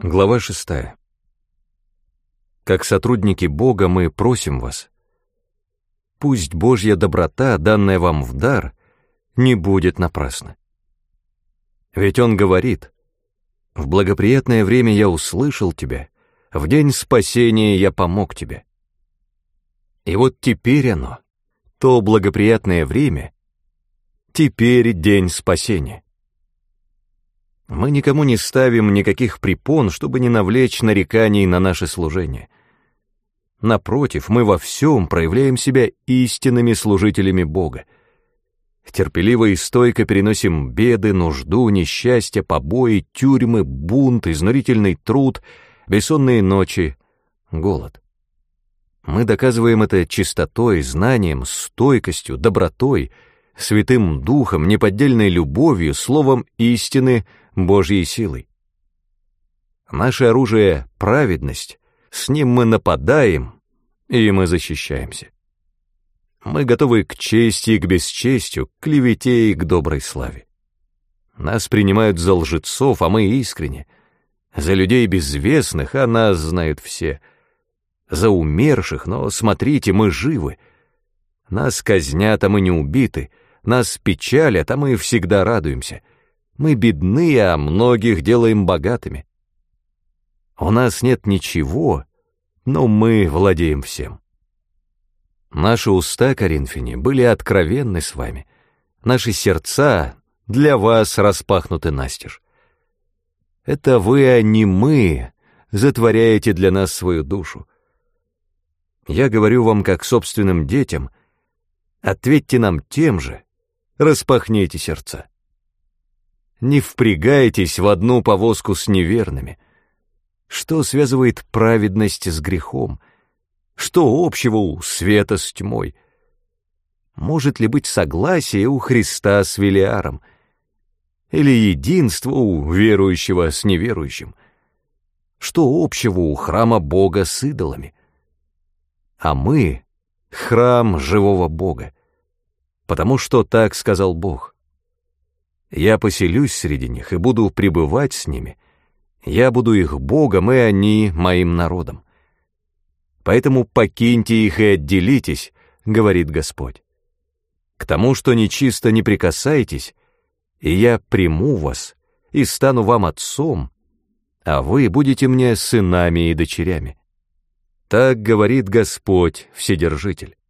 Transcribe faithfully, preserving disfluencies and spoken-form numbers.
Глава шестая. Как сотрудники Бога мы просим вас, пусть Божья доброта, данная вам в дар, не будет напрасна. Ведь Он говорит: «В благоприятное время я услышал тебя, в день спасения я помог тебе». И вот теперь оно, то благоприятное время, теперь день спасения. Мы никому не ставим никаких препон, чтобы не навлечь нареканий на наше служение. Напротив, мы во всем проявляем себя истинными служителями Бога. Терпеливо и стойко переносим беды, нужду, несчастье, побои, тюрьмы, бунт, изнурительный труд, бессонные ночи, голод. Мы доказываем это чистотой, знанием, стойкостью, добротой, святым духом, неподдельной любовью, словом истины, Божьей силой. Наше оружие — праведность, с ним мы нападаем, и мы защищаемся. Мы готовы к чести и к бесчестию, к клевете и к доброй славе. Нас принимают за лжецов, а мы искренне, за людей безвестных, а нас знают все, за умерших, но смотрите, мы живы. Нас казнят, а мы не убиты, нас печалят, а мы всегда радуемся. Мы бедны, а многих делаем богатыми. У нас нет ничего, но мы владеем всем. Наши уста, коринфяне, были откровенны с вами. Наши сердца для вас распахнуты настежь. Это вы, а не мы, затворяете для нас свою душу. Я говорю вам, как собственным детям, ответьте нам тем же, распахните сердца. Не впрягайтесь в одну повозку с неверными. Что связывает праведность с грехом? Что общего у света с тьмой? Может ли быть согласие у Христа с Велиаром? Или единство у верующего с неверующим? Что общего у храма Бога с идолами? А мы — храм живого Бога, потому что так сказал Бог. Я поселюсь среди них и буду пребывать с ними. Я буду их Богом, и они моим народом. Поэтому покиньте их и отделитесь, говорит Господь. К тому, что нечисто, не прикасайтесь, и я приму вас и стану вам отцом, а вы будете мне сынами и дочерями. Так говорит Господь Вседержитель.